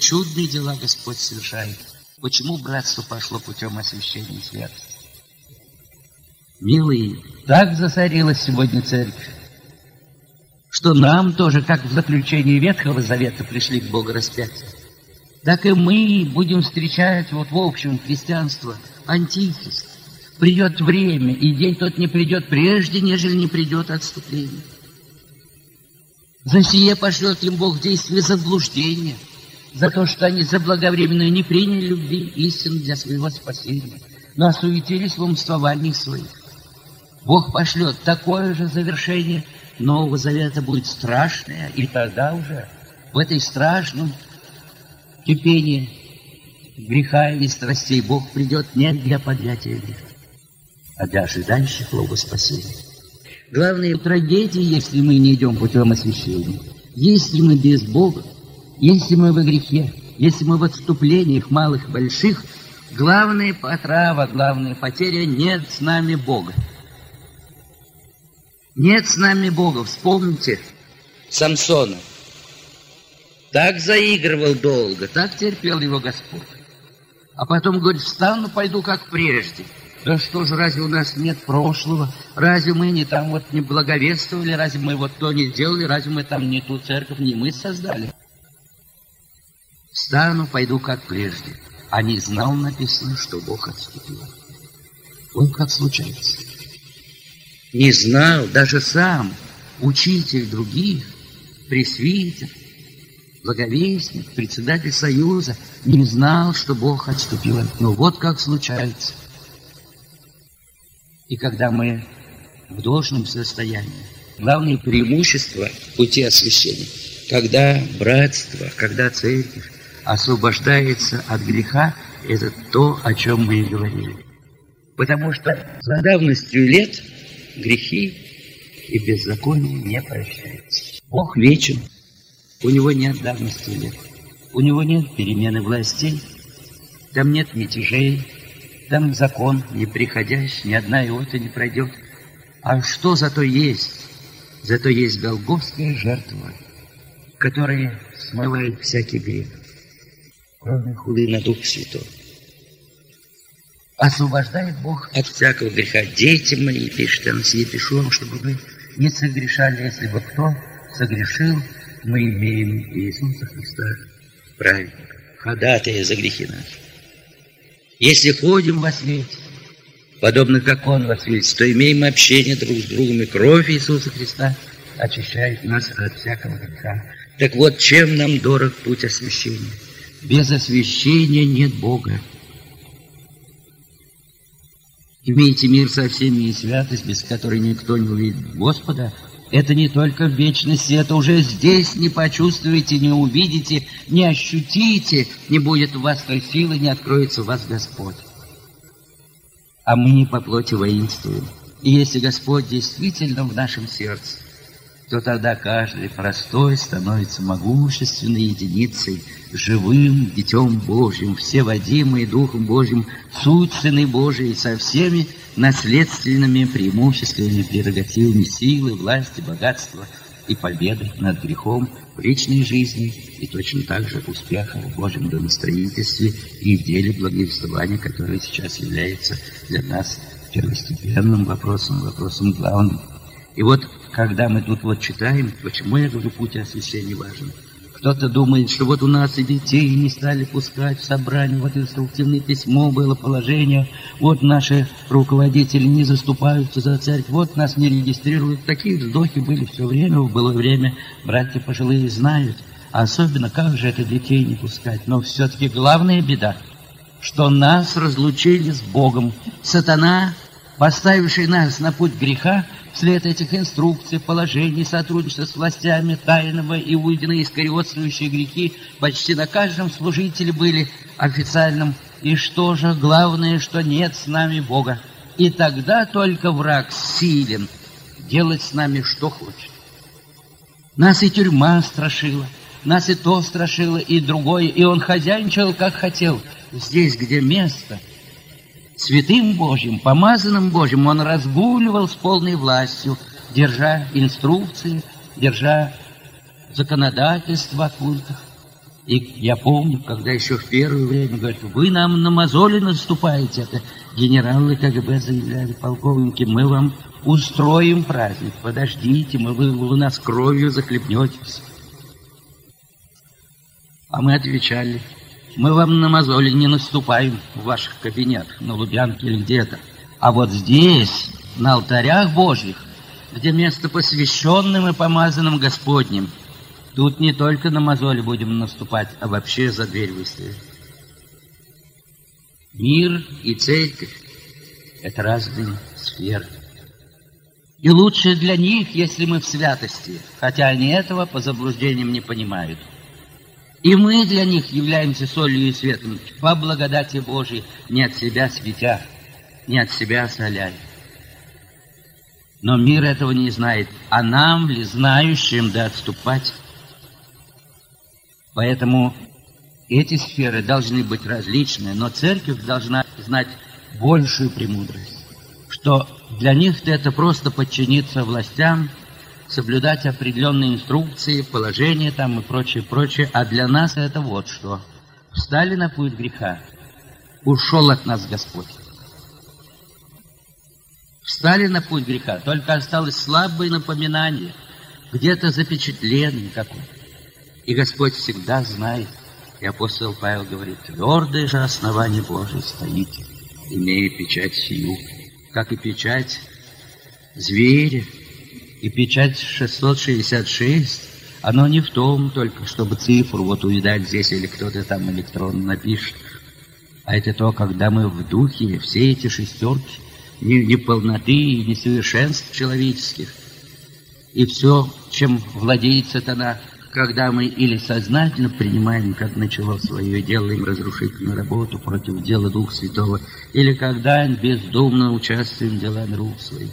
чудные дела Господь совершает. Почему братство пошло путем освящения и святости? Милые, так засорилась сегодня церковь, что нам тоже, как в заключении Ветхого Завета, пришли к Богораспятию, так и мы будем встречать вот в общем христианство антихрист. Придет время, и день тот не придет прежде, нежели не придет отступление. За сие пошлет им Бог действие заблуждения, за то, что они заблаговременно не приняли любви истины для своего спасения, но осуетились в умствовании своих. Бог пошлет такое же завершение Нового Завета, будет страшное, и тогда уже в этой страшном кипении греха и страстей Бог придет не для поднятия греха, а для ожидающих Его спасения. Главная трагедия, если мы не идем путем освящения, если мы без Бога, если мы во грехе, если мы в отступлениях малых и больших, главная отрава, главная потеря — нет с нами Бога. Нет с нами Бога. Вспомните Самсона. Так заигрывал долго, так терпел его Господь. А потом говорит: встану, пойду как прежде. Да что же, разве у нас нет прошлого? Разве мы не там вот не благовествовали? Разве мы вот то не делали? Разве мы там не ту церковь, не мы создали? Встану, пойду как прежде. А не знал, написано, что Бог отступил. Вот как случается. Не знал даже сам учитель других, пресвитер, благовестник, председатель союза, не знал, что Бог отступил. Но вот как случается. И когда мы в должном состоянии, главное преимущество пути освящения, когда братство, когда церковь освобождается от греха, это то, о чем мы и говорили. Потому что за давностью лет грехи и беззаконие не прощаются. Бог вечен, у Него нет давности лет, у Него нет перемены властей, там нет мятежей, там закон неприходящий, ни одна иота не пройдет. А что зато есть? Зато есть голгофская жертва, которая смывает всякий грех, кроме хулы на Дух Святой. Освобождает Бог от всякого греха. Дети мои, пишет он, сие пишу вам, чтобы вы не согрешали. Если бы кто согрешил, мы имеем Иисуса Христа, праведника, ходатая за грехи наши. Если ходим во свете, подобно как Он во свете, то имеем общение друг с другом, и кровь Иисуса Христа очищает нас от всякого греха. Так вот, чем нам дорог путь освящения? Без освящения нет Бога. Имейте мир со всеми и святость, без которой никто не увидит Господа. Это не только в вечности, это уже здесь не почувствуете, не увидите, не ощутите, не будет у вас той силы, не откроется у вас Господь. А мы не по плоти воинствуем. И если Господь действительно в нашем сердце, то тогда каждый простой становится могущественной единицей, живым Детем Божьим, всеводимый Духом Божьим, суть Сыны Божией, со всеми наследственными преимуществами, прерогативами силы, власти, богатства и победы над грехом в личной жизни и точно так же успеха в Божьем домостроительстве и в деле благовествования, которое сейчас является для нас первостепенным вопросом главным. И вот, когда мы тут вот читаем, почему я говорю, путь освящения важен. Кто-то думает, что вот у нас и детей не стали пускать в собрание, вот инструктивное письмо было, положение, вот наши руководители не заступаются за церковь, вот нас не регистрируют. Такие вздохи были все время, было время, братья пожилые знают. А особенно, как же это детей не пускать? Но все-таки главная беда, что нас разлучили с Богом. Сатана, поставивший нас на путь греха, вслед этих инструкций, положений, сотрудничества с властями, тайного и уйденные искариотствующие грехи почти на каждом служителе были официальным. И что же главное, что нет с нами Бога. И тогда только враг силен делать с нами что хочет. Нас и тюрьма страшила, нас и то страшило, и другое, и он хозяйничал, как хотел. Здесь, где место святым Божьим, помазанным Божьим, он разгуливал с полной властью, держа инструкции, держа законодательство о культах. И я помню, когда еще в первое время говорят, вы нам на мозоли наступаете, это генералы КГБ заявляли, полковники, мы вам устроим праздник, подождите, вы нас кровью захлебнетесь. А мы отвечали, мы вам на мозоли не наступаем в ваших кабинетах, на Лубянке или где-то, а вот здесь, на алтарях Божьих, где место посвященным и помазанным Господним, тут не только на мозоли будем наступать, а вообще за дверь выставим. Мир и церковь — это разные сферы. И лучше для них, если мы в святости, хотя они этого по заблуждениям не понимают. И мы для них являемся солью и светом, по благодати Божией, не от себя светя, не от себя соляя. Но мир этого не знает, а нам ли, знающим, да отступать? Поэтому эти сферы должны быть различны, но церковь должна знать большую премудрость, что для них это просто подчиниться властям, соблюдать определенные инструкции, положения там и прочее, прочее, а для нас это вот что. Встали на путь греха, ушел от нас Господь. Встали на путь греха, только осталось слабое напоминание, где-то запечатление какое-то. И Господь всегда знает, и апостол Павел говорит, твердое же основание Божие стоите, имея печать сию, как и печать зверя, и печать 666, оно не в том только, чтобы цифру вот увидать здесь, или кто-то там электрон напишет, а это то, когда мы в духе, все эти шестерки, неполноты и несовершенств человеческих, и все, чем владеет сатана, когда мы или сознательно принимаем, как начало свое, делаем разрушительную работу против дела Духа Святого, или когда бездумно участвуем в делах рук своих.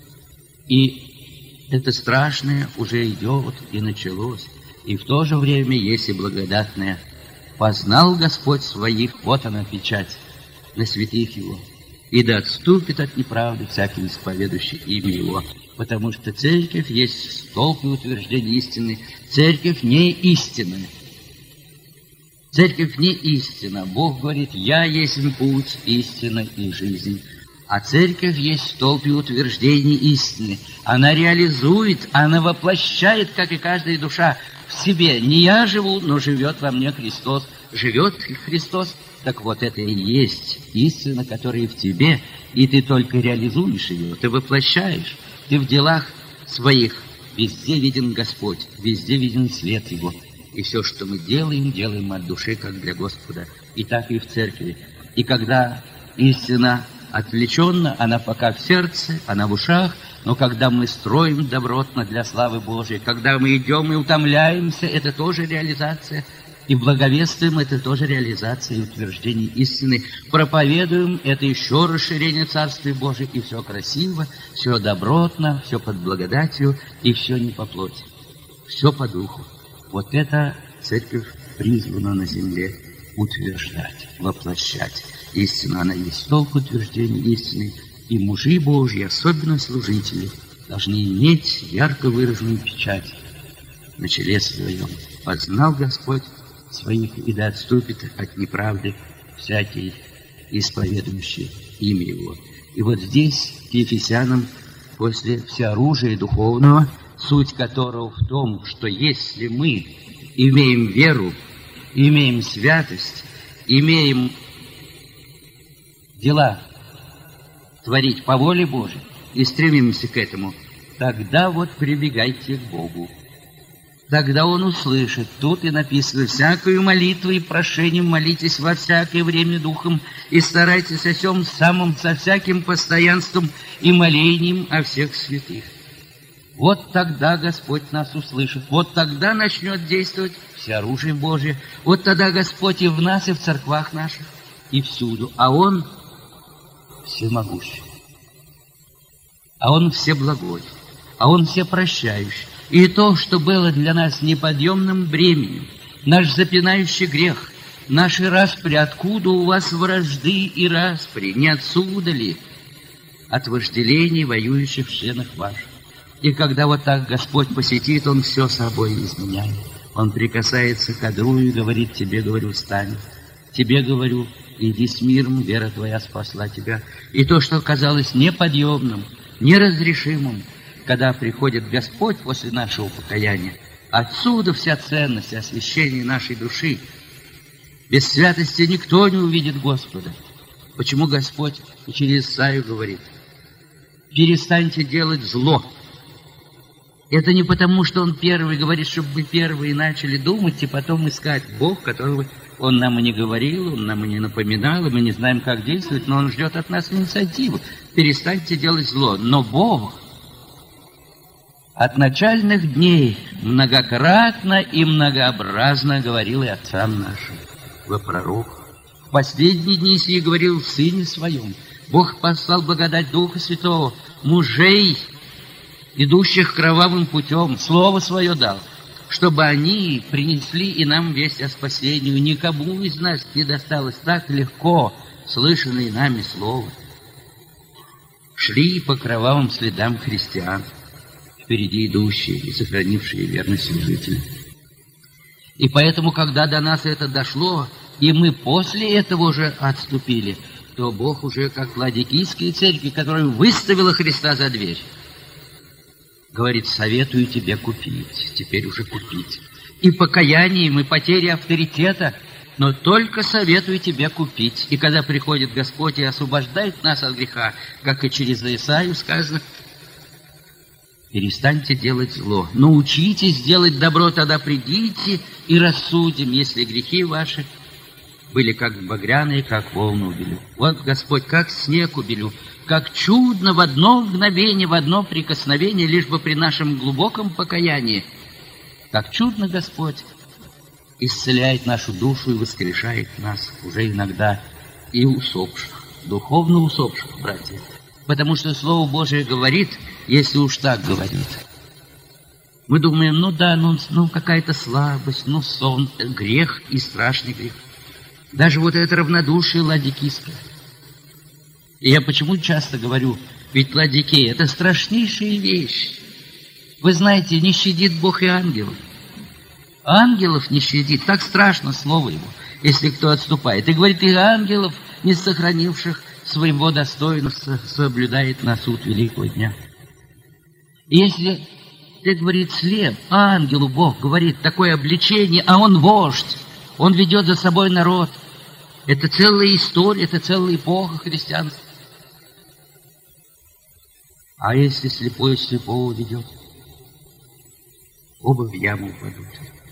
И это страшное уже идет и началось, и в то же время есть и благодатное. Познал Господь своих, вот она печать на святых Его, и да отступит от неправды всякий исповедующий имя Его. Потому что церковь есть столб и утверждение истины. Церковь не истинная. Церковь не истина. Бог говорит, я есть путь, истина и жизнь. А церковь есть столб и утверждение истины. Она реализует, она воплощает, как и каждая душа, в себе. Не я живу, но живет во мне Христос. Живет Христос. Так вот это и есть истина, которая в тебе, и ты только реализуешь ее, ты воплощаешь. Ты в делах своих, везде виден Господь, везде виден свет Его. И все, что мы делаем, делаем от души, как для Господа. И так и в церкви. И когда истина отвлеченна, она пока в сердце, она в ушах, но когда мы строим добротно для славы Божией, когда мы идем и утомляемся, это тоже реализация. И благовествуем, это тоже реализация и утверждение истины. Проповедуем, это еще расширение Царствия Божия. И все красиво, все добротно, все под благодатью, и все не по плоти. Все по духу. Вот это церковь призвана на земле утверждать, воплощать. Истина, она есть столб утверждения истины. И мужи Божьи, особенно служители, должны иметь ярко выраженную печать на челе своем. Познал Господь своих, и да отступит от неправды всякий исповедующий имя Его. И вот здесь, к Ефесянам, после всеоружия духовного, суть которого в том, что если мы имеем веру, имеем святость, имеем дела творить по воле Божией и стремимся к этому, тогда вот прибегайте к Богу. Тогда Он услышит. Тут и написано, всякую молитву и прошением молитесь во всякое время духом, и старайтесь о всем самом со всяким постоянством и молением о всех святых. Вот тогда Господь нас услышит. Вот тогда начнет действовать всеоружие Божие. Вот тогда Господь и в нас, и в церквах наших, и всюду. А Он всемогущий. А Он всеблагой. А Он всепрощающий. И то, что было для нас неподъемным бременем, наш запинающий грех, наши распри, откуда у вас вражды и распри, не отсюда ли? От вожделений, воюющих в членах ваших. И когда вот так Господь посетит, Он все собой изменяет. Он прикасается к одру и говорит: тебе, говорю, встань. Тебе, говорю, иди с миром, вера твоя спасла тебя. И то, что казалось неподъемным, неразрешимым, когда приходит Господь после нашего покаяния, отсюда вся ценность освящения нашей души. Без святости никто не увидит Господа. Почему Господь и через Исаию говорит: перестаньте делать зло. Это не потому, что Он первый говорит, чтобы мы первые начали думать и потом искать Бог, которого Он нам и не говорил, Он нам и не напоминал, и мы не знаем, как действовать, но Он ждет от нас инициативу. Перестаньте делать зло. Но Бог от начальных дней многократно и многообразно говорил и отцам нашим во пророках. В последние дни сии говорил в Сыне Своем. Бог послал благодать Духа Святого, мужей, идущих кровавым путем, Слово Свое дал, чтобы они принесли и нам весть о спасении. Никому из нас не досталось так легко слышанное нами Слово. Шли по кровавым следам христиан, впереди идущие и сохранившие верность служителя. И поэтому, когда до нас это дошло, и мы после этого уже отступили, то Бог уже, как в Ладикийской церкви, которая выставила Христа за дверь, говорит: советую тебе купить, теперь уже купить. И покаянием, и потерей авторитета, но только советую тебе купить. И когда приходит Господь и освобождает нас от греха, как и через Исаию сказано: перестаньте делать зло, научитесь делать добро, тогда придите и рассудим, если грехи ваши были как багряные, как волны убелю. Вот Господь, как снег убелю, как чудно в одно мгновение, в одно прикосновение, лишь бы при нашем глубоком покаянии, как чудно Господь исцеляет нашу душу и воскрешает нас уже иногда и усопших, духовно усопших, братья. Потому что Слово Божие говорит, если уж так говорит. Мы думаем: ну да, ну какая-то слабость, ну сон, грех и страшный грех. Даже вот это равнодушие ладикийское. И я почему часто говорю, ведь Ладикея — это страшнейшая вещь. Вы знаете, не щадит Бог и ангелов. Ангелов не щадит, так страшно слово Его, если кто отступает. И говорит, и ангелов, не сохранивших своего достоинства, соблюдает на суд великого дня. И если ты, говорит, слеп, ангелу Бог говорит такое обличение, а он вождь, он ведет за собой народ. Это целая история, это целая эпоха христианства. А если слепой слепого ведет, оба в яму упадут.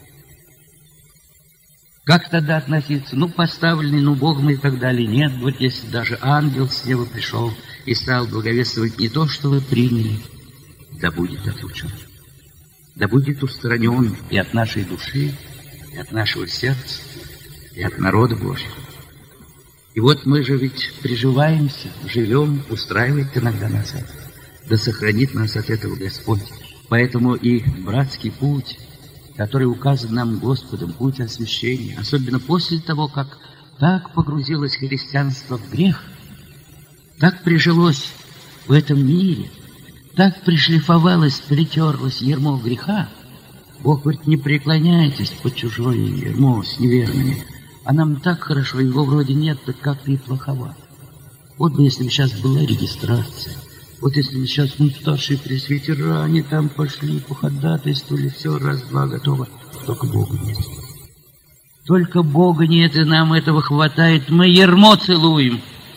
Как тогда относиться? Ну, поставленный, ну, Богом и так далее. Нет, вот если даже ангел с неба пришел и стал благовествовать не то, что вы приняли, да будет отлучен, да будет устранен и от нашей души, и от нашего сердца, и от народа Божьего. И вот мы же ведь приживаемся, живем, устраивает иногда нас это. Да сохранит нас от этого Господь. Поэтому и братский путь, который указан нам Господом, путь освящения, особенно после того, как так погрузилось христианство в грех, так прижилось в этом мире, так пришлифовалось, притерлось ярмо греха. Бог говорит, не преклоняйтесь под чужое ярмо с неверными. А нам так хорошо, его вроде нет, так как-то и плоховато. Вот бы если бы сейчас была регистрация, вот если бы сейчас старшие пресвитера, они там пошли, походатайствовали, все, раз-два, готово. Только Бога нет. Только Бога нет, и нам этого хватает. Мы ярмо целуем.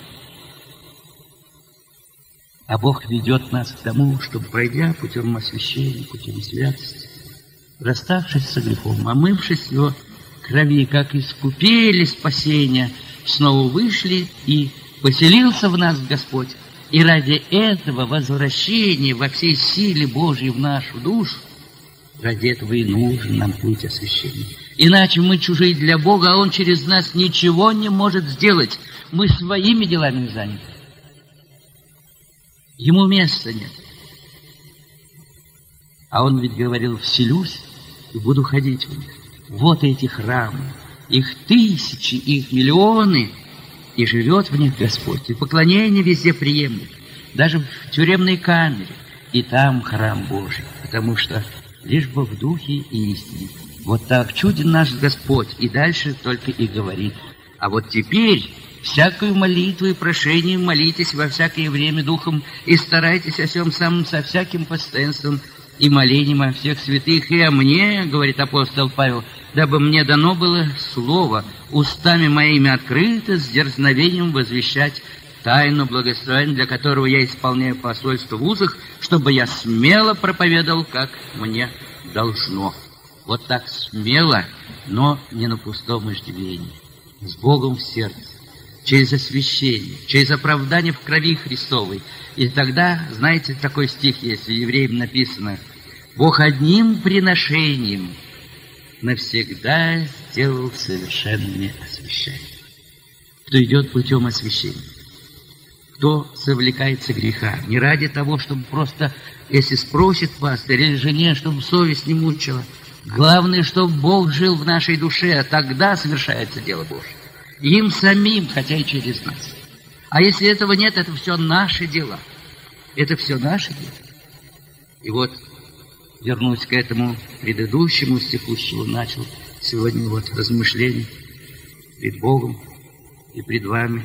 А Бог ведет нас к тому, чтобы, пройдя путем освящения, путем святости, расставшись со грехом, омывшись его крови, как искупили спасения, снова вышли, и поселился в нас Господь. И ради этого возвращения во всей силе Божьей в нашу душу, ради этого и нужен нам путь освящения. Иначе мы чужие для Бога, а Он через нас ничего не может сделать. Мы своими делами заняты. Ему места нет. А Он ведь говорил, вселюсь и буду ходить в них. Вот эти храмы, их тысячи, их миллионы, и живет в них Господь, и поклонение везде приемлет, даже в тюремной камере, и там храм Божий, потому что лишь бы в духе и истине Вот так чуден наш Господь, и дальше только и говорит. А вот теперь всякую молитву и прошение молитесь во всякое время духом, и старайтесь о всем самом со всяким постоянством и молением о всех святых, и о мне, говорит апостол Павел, дабы мне дано было слово, устами моими открыто, с дерзновением возвещать тайну благословения, для которого я исполняю посольство в узах, чтобы я смело проповедовал, как мне должно. Вот так смело, но не на пустом иждивении, с Богом в сердце, через освящение, через оправдание в крови Христовой. И тогда, знаете, такой стих есть, в Евреям написано: «Бог одним приношением навсегда сделал совершенными освящение». Кто идет путем освящения, кто совлекается греха, не ради того, чтобы просто, если спросит пастырь или жене, чтобы совесть не мучила. Главное, чтобы Бог жил в нашей душе, а тогда совершается дело Божье. Им самим, хотя и через нас. А если этого нет, это все наши дела. Это все наши дела. И вот, вернусь к этому предыдущему стиху, с чего начал сегодня вот размышление пред Богом и пред вами.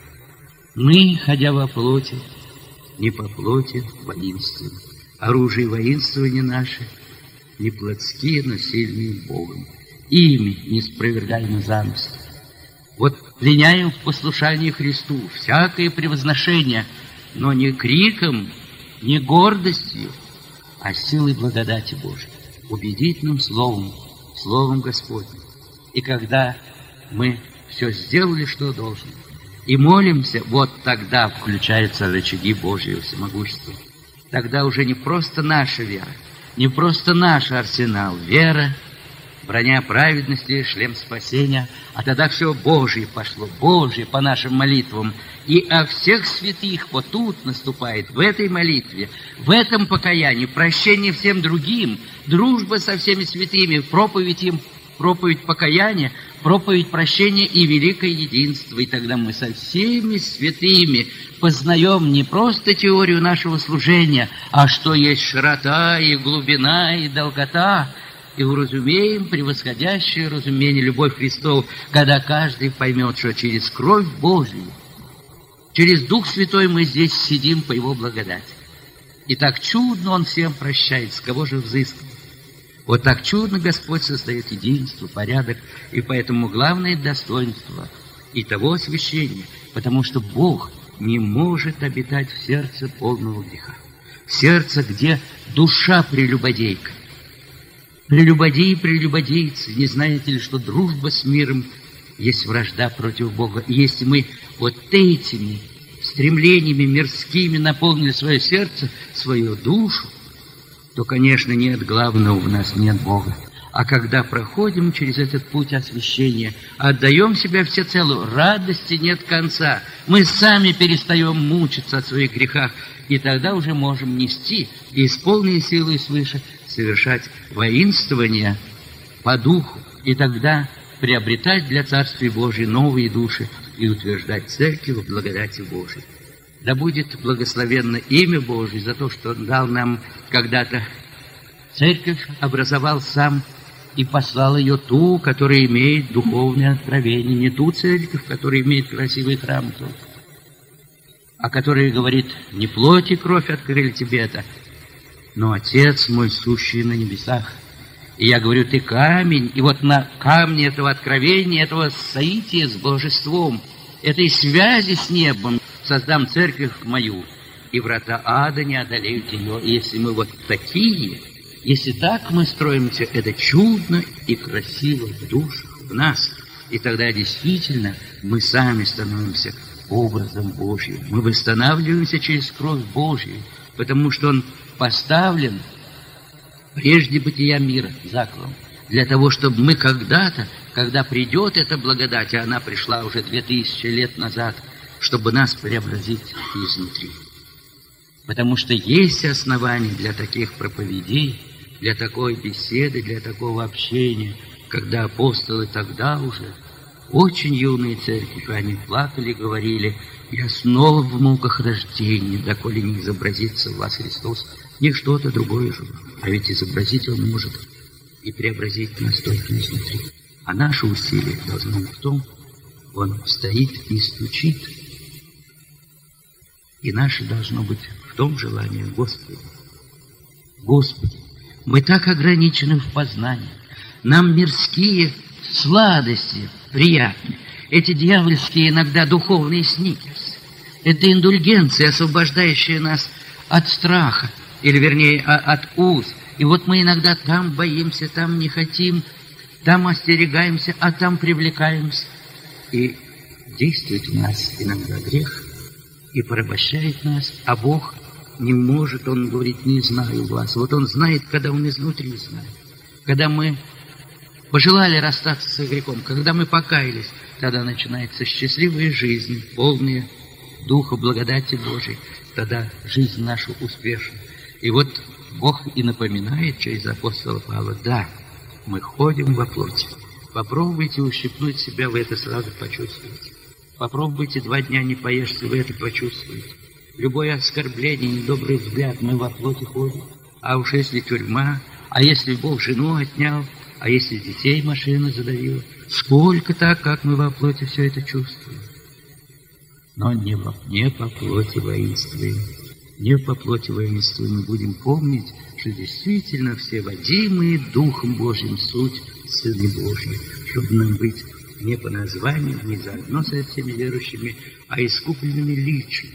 Мы, ходя во плоти, не по плоти воинствуем. Оружие воинствования наше не плотские, но сильные Богом. Ими не спровергаемый замысел. Вот пленяем в послушании Христу всякое превозношение, но не криком, не гордостью, а силой благодати Божией, убедительным словом, словом Господним. И когда мы все сделали, что должны, и молимся, вот тогда включаются рычаги Божьего всемогущества. Тогда уже не просто наша вера, не просто наш арсенал, вера, броня праведности, шлем спасения, а тогда все Божье пошло, Божье по нашим молитвам. И о всех святых вот тут наступает, в этой молитве, в этом покаянии, прощение всем другим, дружба со всеми святыми, проповедь им, проповедь покаяния, проповедь прощения и великое единство. И тогда мы со всеми святыми познаем не просто теорию нашего служения, а что есть широта и глубина и долгота, и уразумеем превосходящее разумение любовь Христову, когда каждый поймет, что через кровь Божию, через Дух Святой мы здесь сидим по Его благодати. И так чудно Он всем прощает, с кого же взыскать. Вот так чудно Господь создает единство, порядок, и поэтому главное достоинство и того освящения, потому что Бог не может обитать в сердце полного греха, в сердце, где душа прелюбодейка. Прелюбодеи и прелюбодейцы, не знаете ли, что дружба с миром есть вражда против Бога? И если мы вот этими стремлениями мирскими наполнили свое сердце, свою душу, то, конечно, нет главного, у нас нет Бога. А когда проходим через этот путь освящения, отдаем себя всецело, радости нет конца. Мы сами перестаем мучиться от своих грехах, и тогда уже можем нести и с полной силой свыше совершать воинствование по духу, и тогда приобретать для Царствия Божьей новые души и утверждать церковь в благодати Божией. Да будет благословенно имя Божие за то, что Он дал нам когда-то церковь, образовал сам и послал ее ту, которая имеет духовное откровение, не ту церковь, которая имеет красивый храм, а которая говорит: не плоть и кровь открыли тебе это, но Отец мой, сущий на небесах. И я говорю: ты камень, и вот на камне этого откровения, этого соития с божеством, этой связи с небом создам церковь мою, и врата ада не одолеют ее. И если мы вот такие, если так мы строимся, это чудно и красиво в душах, в нас. И тогда действительно мы сами становимся образом Божьим. Мы восстанавливаемся через кровь Божью, потому что Он поставлен прежде бытия мира заклом, для того, чтобы мы когда-то, когда придет эта благодать, а она пришла уже 2000 лет назад, чтобы нас преобразить изнутри. Потому что есть основания для таких проповедей, для такой беседы, для такого общения, когда апостолы тогда уже, очень юные церкви, они плакали, говорили: я снова в муках рождения, доколе не изобразится в вас Христос, не что-то другое же. А ведь изобразить Он может и преобразить нас только изнутри. А наше усилие должно быть в том, он стоит и стучит. И наше должно быть в том желании: Господи, Господи, мы так ограничены в познании, нам мирские сладости приятны, эти дьявольские иногда духовные сникерсы, это индульгенция, освобождающая нас от страха, или вернее от уз. И вот мы иногда там боимся, там не хотим, там остерегаемся, а там привлекаемся. И действует в нас иногда грех и порабощает нас, а Бог не может, Он говорит: не знаю вас. Вот Он знает, когда Он изнутри знает. Когда мы пожелали расстаться с грехом, когда мы покаялись, тогда начинается счастливая жизнь, полная Духа, благодати Божией. Тогда жизнь наша успешна. И вот Бог и напоминает через апостола Павла: да, мы ходим во плоти. Попробуйте ущипнуть себя, вы это сразу почувствуете. Попробуйте 2 дня не поешьте, вы это почувствуете. Любое оскорбление, недобрый взгляд, мы во плоти ходим. А уж если тюрьма, а если Бог жену отнял, а если детей машина задавила, сколько так, как мы во плоти все это чувствуем. Но не по плоти воинствуем. Не по плоти воинствуем. Мы будем помнить, что действительно все водимые Духом Божьим суть Сыны Божьи, чтобы нам быть не по названию, не заодно со всеми верующими, а искупленными лично.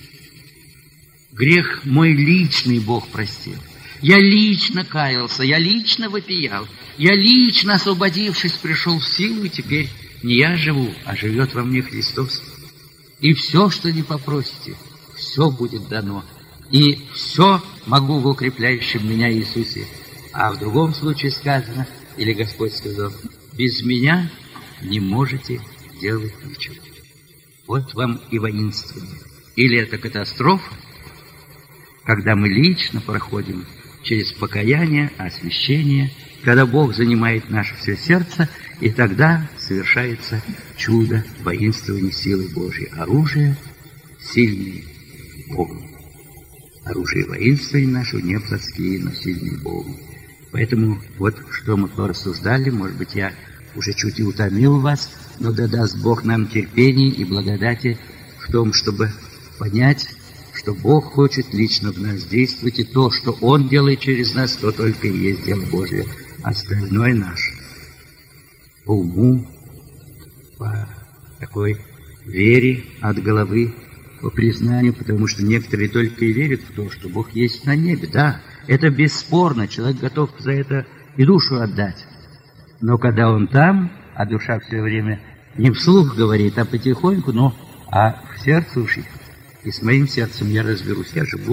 Грех мой личный Бог простил. Я лично каялся, я лично вопиял, я лично, освободившись, пришел в силу, и теперь не я живу, а живет во мне Христос. И все, что не попросите, все будет дано. И все могу в укрепляющем меня Иисусе. А в другом случае сказано, или Господь сказал: без меня не можете делать ничего. Вот вам и воинствование. Или это катастрофа, когда мы лично проходим через покаяние, освящение, когда Бог занимает наше все сердце, и тогда совершается чудо воинствования силы Божьей. Оружие сильное Богом. Оружие воинствования нашего не плотские, но сильные Богом. Поэтому вот что мы порассуждали, может быть, я уже чуть и утомил вас, но да даст Бог нам терпение и благодати в том, чтобы понять, что Бог хочет лично в нас действовать, и то, что Он делает через нас, то только и есть дело Божье. Остальное наше. По уму, по такой вере от головы, по признанию, потому что некоторые только и верят в то, что Бог есть на небе. Да, это бесспорно, человек готов за это и душу отдать. Но когда он там, а душа все время не вслух говорит, а потихоньку, а в сердце уши. И с моим сердцем я разберусь, я живу,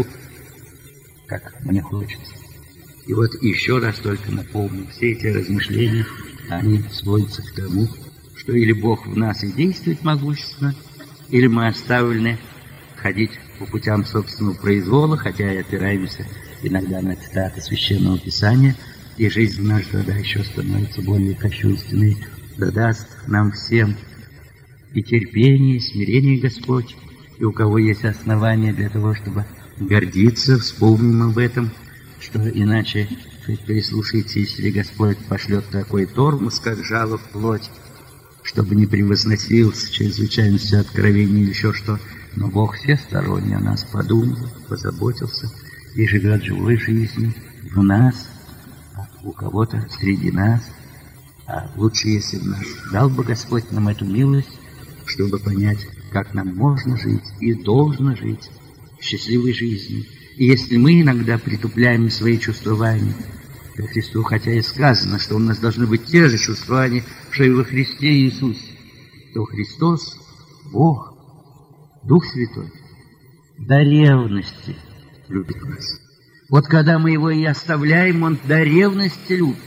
как мне хочется. И вот еще раз только напомню, все эти размышления, они сводятся к тому, что или Бог в нас и действует могущественно, или мы оставлены ходить по путям собственного произвола, хотя и опираемся иногда на цитаты Священного Писания, и жизнь наша тогда еще становится более кощунственной. Да даст нам всем и терпение, и смирение Господь, и у кого есть основания для того, чтобы гордиться, вспомним об этом, что иначе, прислушайте, если Господь пошлет такой тормоз, как жало в плоть, чтобы не превозносился чрезвычайностью откровений или еще что. Но Бог всесторонне о нас подумал, позаботился и живет живой жизнью в нас, у кого-то среди нас. А лучше, если бы нас дал бы Господь нам эту милость, чтобы понять, как нам можно жить и должно жить счастливой жизнью. И если мы иногда притупляем свои чувствования, то Христу, хотя и сказано, что у нас должны быть те же чувствования, что и во Христе Иисусе, то Христос, Бог, Дух Святой, до ревности любит нас. Вот когда мы Его и оставляем, Он до ревности любит.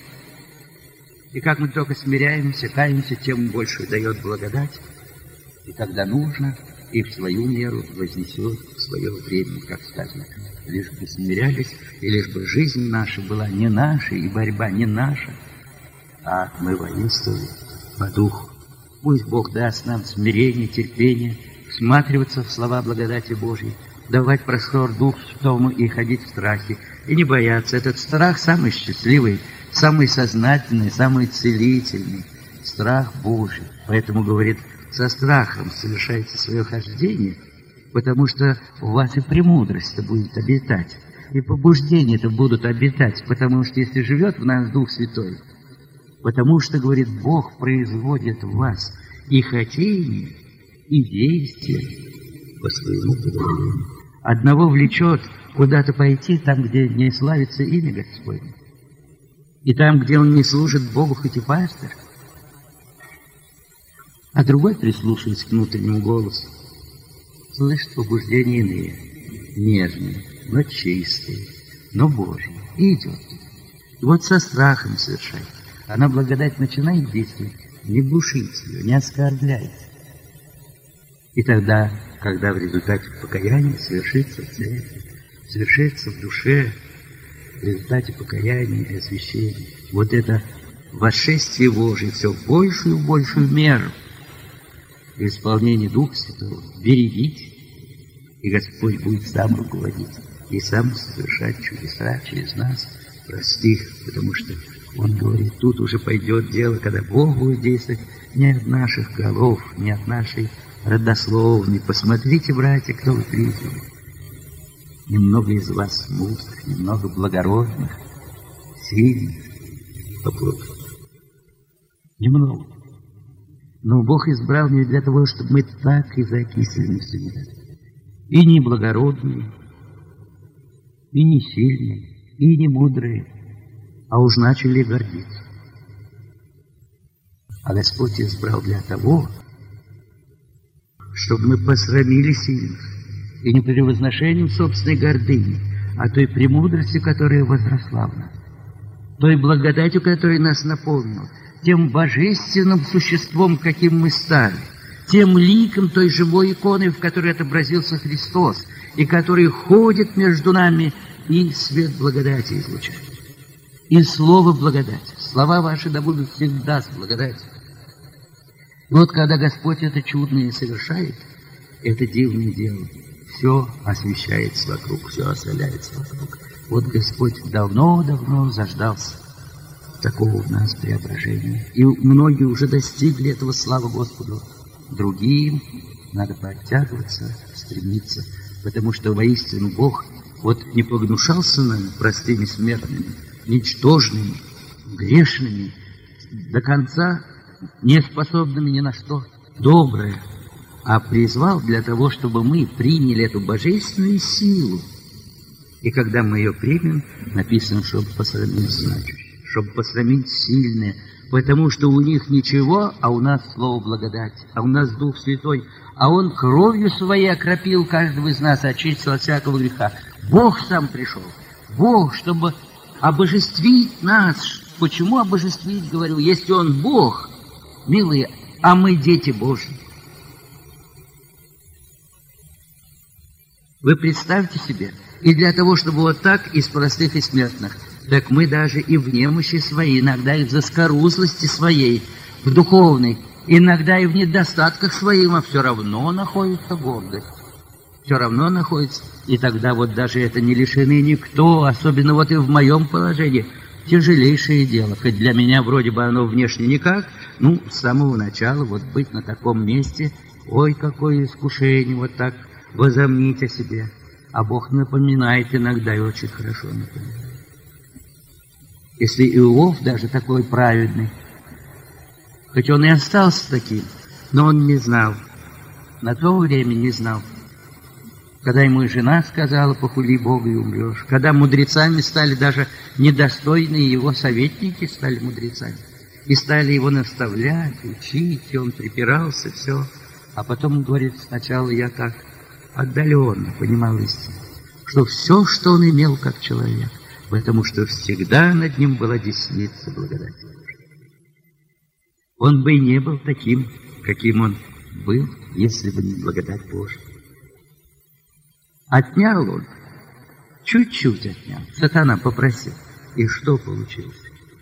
И как мы только смиряемся, каемся, тем больше дает благодать. И когда нужно, и в свою меру вознесет в свое время, как сказано. Лишь бы смирялись, и лишь бы жизнь наша была не наша, и борьба не наша, а мы воинствовали по духу. Пусть Бог даст нам смирение, терпение, всматриваться в слова благодати Божьей, давать простор Духу Святому и ходить в страхе, и не бояться. Этот страх самый счастливый, самый сознательный, самый целительный страх Божий. Поэтому, говорит, со страхом совершайте свое хождение, потому что у вас и премудрость-то будет обитать, и побуждения-то будут обитать, потому что если живет в нас Дух Святой, потому что, говорит, Бог производит в вас и хотение, и действие по своему повелению. Одного влечет куда-то пойти, там, где не славится имя Господне, и там, где он не служит Богу, хоть и пастор, а другой, прислушиваясь к внутреннему голосу, слышит побуждения иные, нежные, но чистые, но Божьи, и идет. И вот со страхом совершает. Она, благодать, начинает действовать, не глушится ее, не оскорбляется. И тогда, когда в результате покаяния совершится цель, совершится в душе, в результате покаяния и освящения, вот это восшествие Божие все в большую и большую меру, в исполнении Духа Святого, берегите, и Господь будет сам руководить и сам совершать чудеса через нас, простых, потому что Он говорит, тут уже пойдет дело, когда Бог будет действовать не от наших голов, не от нашей родословной. Посмотрите, братья, кто вы призваны. Немного из вас мудрых, немного благородных, сильных по плоти. Немного. Но Бог избрал не для того, чтобы мы так и закисли на себя. И не благородные, и не сильные, и не мудрые, а уж начали гордиться. А Господь избрал для того, чтобы мы посрамили сильных, и не превозношением собственной гордыни, а той премудростью, которая возросла в нас, той благодатью, которая нас наполнила, тем божественным существом, каким мы стали, тем ликом той живой иконы, в которой отобразился Христос, и который ходит между нами и свет благодати излучает. И слово благодати. Слова ваши да будут всегда с благодатью. Вот когда Господь это чудное совершает, это дивное дело, все освещается вокруг, все осоляется вокруг. Вот Господь давно-давно заждался такого у нас преображения. И многие уже достигли этого, слава Господу. Другим надо подтягиваться, стремиться, потому что воистину Бог вот не погнушался нами, простыми смертными, ничтожными, грешными, до конца не способными ни на что доброе, а призвал для того, чтобы мы приняли эту божественную силу. И когда мы ее примем, написано, чтобы посрамить значащее, чтобы посрамить сильное, потому что у них ничего, а у нас слово благодати, а у нас Дух Святой, а Он кровью Своей окропил каждого из нас, очистил от всякого греха. Бог сам пришел, Бог, чтобы обожествить нас. Почему обожествить, говорю, если Он Бог, милые, а мы дети Божьи? Вы представьте себе, и для того, чтобы вот так из простых и смертных, так мы даже и в немощи своей, иногда и в заскорузлости своей, в духовной, иногда и в недостатках своим, а все равно находится гордость. Все равно находится. И тогда вот даже это не лишены никто, особенно вот и в моем положении, тяжелейшее дело. Хоть для меня вроде бы оно внешне никак, с самого начала вот быть на таком месте, ой, какое искушение, вот так возомнить о себе. А Бог напоминает иногда, и очень хорошо напоминает. Если Иов даже такой праведный, хоть он и остался таким, но он не знал, на то время не знал. Когда ему жена сказала, похули Бога и умрешь, когда мудрецами стали даже недостойные его советники, стали мудрецами, и стали его наставлять, учить, и он припирался, все. А потом он говорит, сначала я так отдаленно понимал истину, что все, что он имел как человек, потому что всегда над ним была десница благодати. Он бы и не был таким, каким он был, если бы не благодать Божия. Отнял он, чуть-чуть отнял, сатана попросил. И что получилось?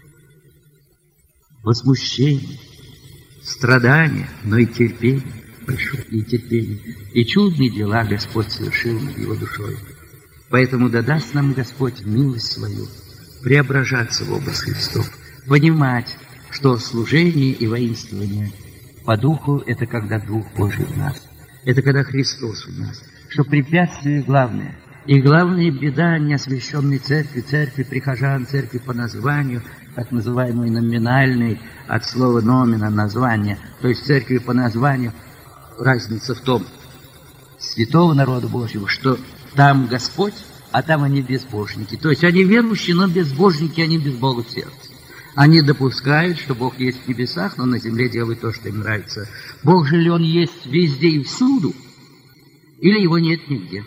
Возмущение, страдание, но и терпение большое, и терпение. И чудные дела Господь совершил над его душой. Поэтому да даст нам Господь милость свою, преображаться в образ Христов, понимать, что служение и воинствование по духу — это когда Дух Божий в нас, это когда Христос в нас, что препятствие главное, и главная беда неосвященной церкви, церкви прихожан, церкви по названию, так называемой номинальной, от слова номина, название, то есть церкви по названию, разница в том, святого народа Божьего, что там Господь, а там они безбожники. То есть они верующие, но безбожники, они без Бога в сердце. Они допускают, что Бог есть в небесах, но на земле делают то, что им нравится. Бог же ли Он есть везде и всюду? Или Его нет нигде?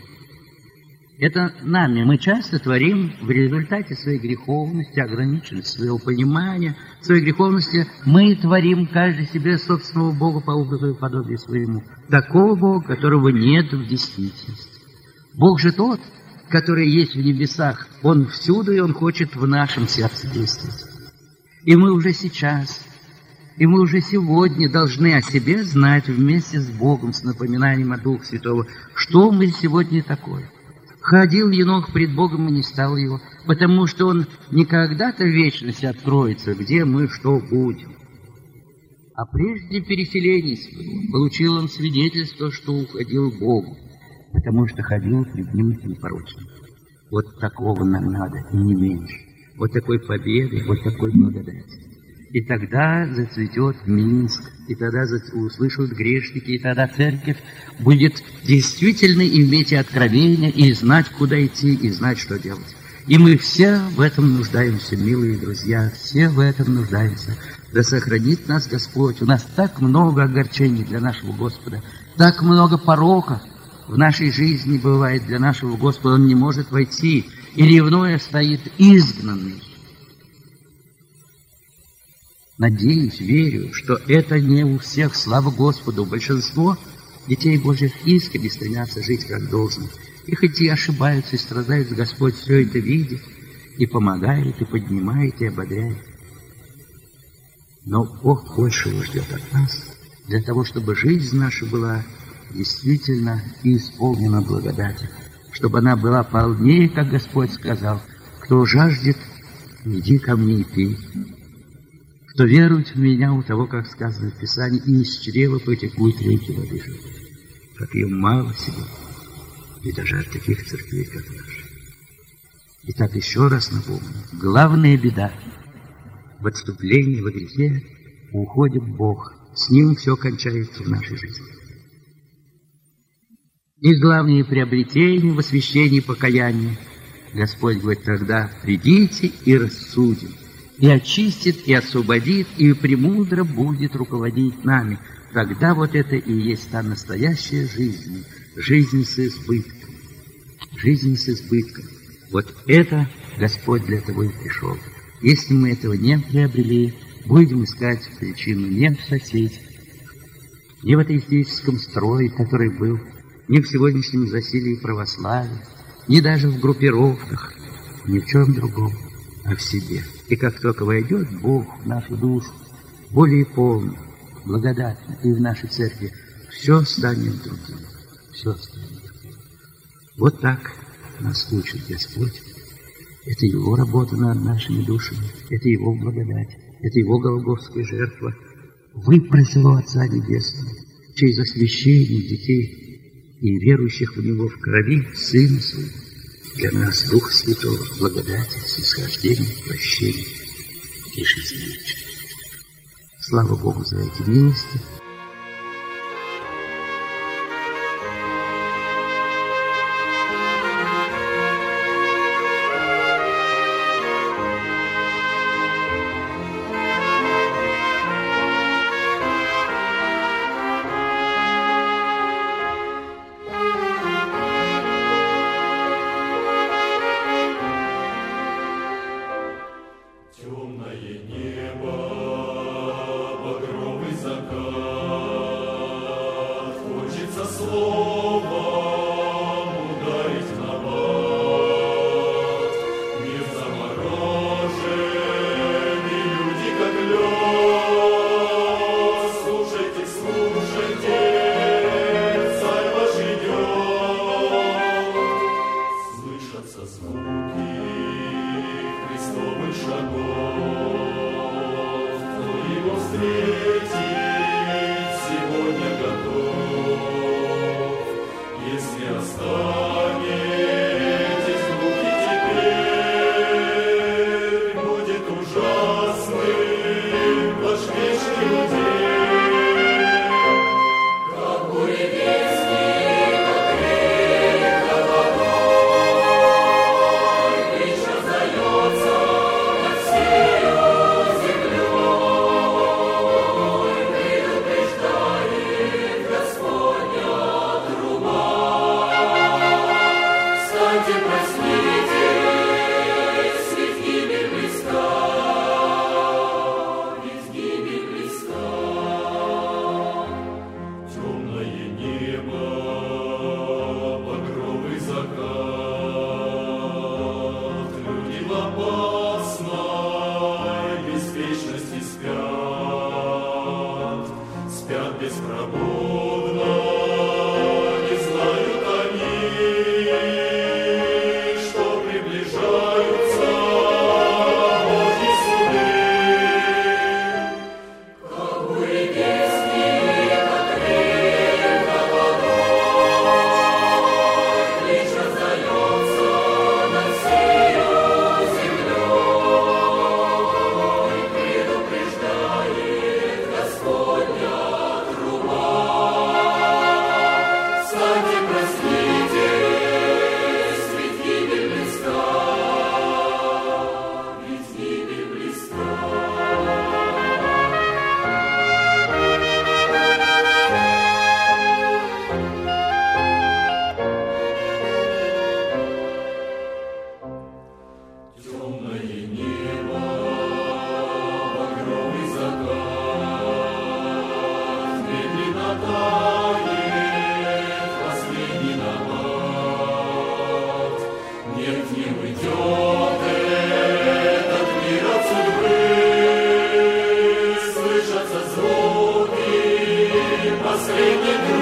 Это нами. Мы часто творим в результате своей греховности, ограниченности своего понимания, своей греховности. Мы творим каждый себе собственного Бога по образу и подобию своему. Такого Бога, которого нет в действительности. Бог же тот, который есть в небесах. Он всюду, и Он хочет в нашем сердце действовать. И мы уже сейчас, и мы уже сегодня должны о себе знать вместе с Богом, с напоминанием о Духе Святого, что мы сегодня такое. Ходил Енох пред Богом и не стал его, потому что он не когда-то в вечности откроется, где мы что будем. А прежде переселения своего получил он свидетельство, что уходил к Богу, потому что ходил пред Ним непорочным. Вот такого нам надо, и не меньше. Вот такой победы, вот такой благодати. И тогда зацветет Минск, и тогда услышат грешники, и тогда церковь будет действительно иметь откровение, и знать, куда идти, и знать, что делать. И мы все в этом нуждаемся, милые друзья, все в этом нуждаемся. Да сохранит нас Господь. У нас так много огорчений для нашего Господа, так много пороков в нашей жизни бывает для нашего Господа. Он не может войти, и ревное стоит изгнанный. Надеюсь, верю, что это не у всех, слава Господу. Большинство детей Божьих искренне стремятся жить как должно. И хоть и ошибаются, и страдают, Господь все это видит, и помогает, и поднимает, и ободряет. Но Бог большего ждет от нас, для того, чтобы жизнь наша была действительно исполнена благодатью, чтобы она была полнее, как Господь сказал: кто жаждет, иди ко мне и пей. Кто верует в меня, у того, как сказано в Писании, и из чрева потекут реки воды живой. Как ее мало себе, и даже от таких церквей, как наша. Итак, еще раз напомню, главная беда в отступлении во грехе — уходит Бог. С Ним все кончается в нашей жизни. И главное приобретение в освящении покаяния. Господь говорит: тогда придите и рассудим. И очистит, и освободит, и премудро будет руководить нами. Тогда вот это и есть та настоящая жизнь, жизнь с избытком. Жизнь с избытком. Вот это Господь для того и пришел. Если мы этого не приобрели, будем искать причину не в соседях, не в атеистическом строе, который был, не в сегодняшнем засилии православия, не даже в группировках, ни в чем другом, а в себе. И как только войдет Бог в нашу душу, более полно, благодатно, и в нашей церкви, все станет другим. Все станет другим. Вот так нас учит Господь. Это Его работа над нашими душами, это Его благодать, это Его голгофская жертва. Выпросил у Отца Небесного через освящение детей и верующих в Него в крови Сына Своего. Для нас Дух Святого, благодати, снисхождения, прощения и жизни вечной. Слава Богу за эти милости. Темное небо, багровый закат. Последний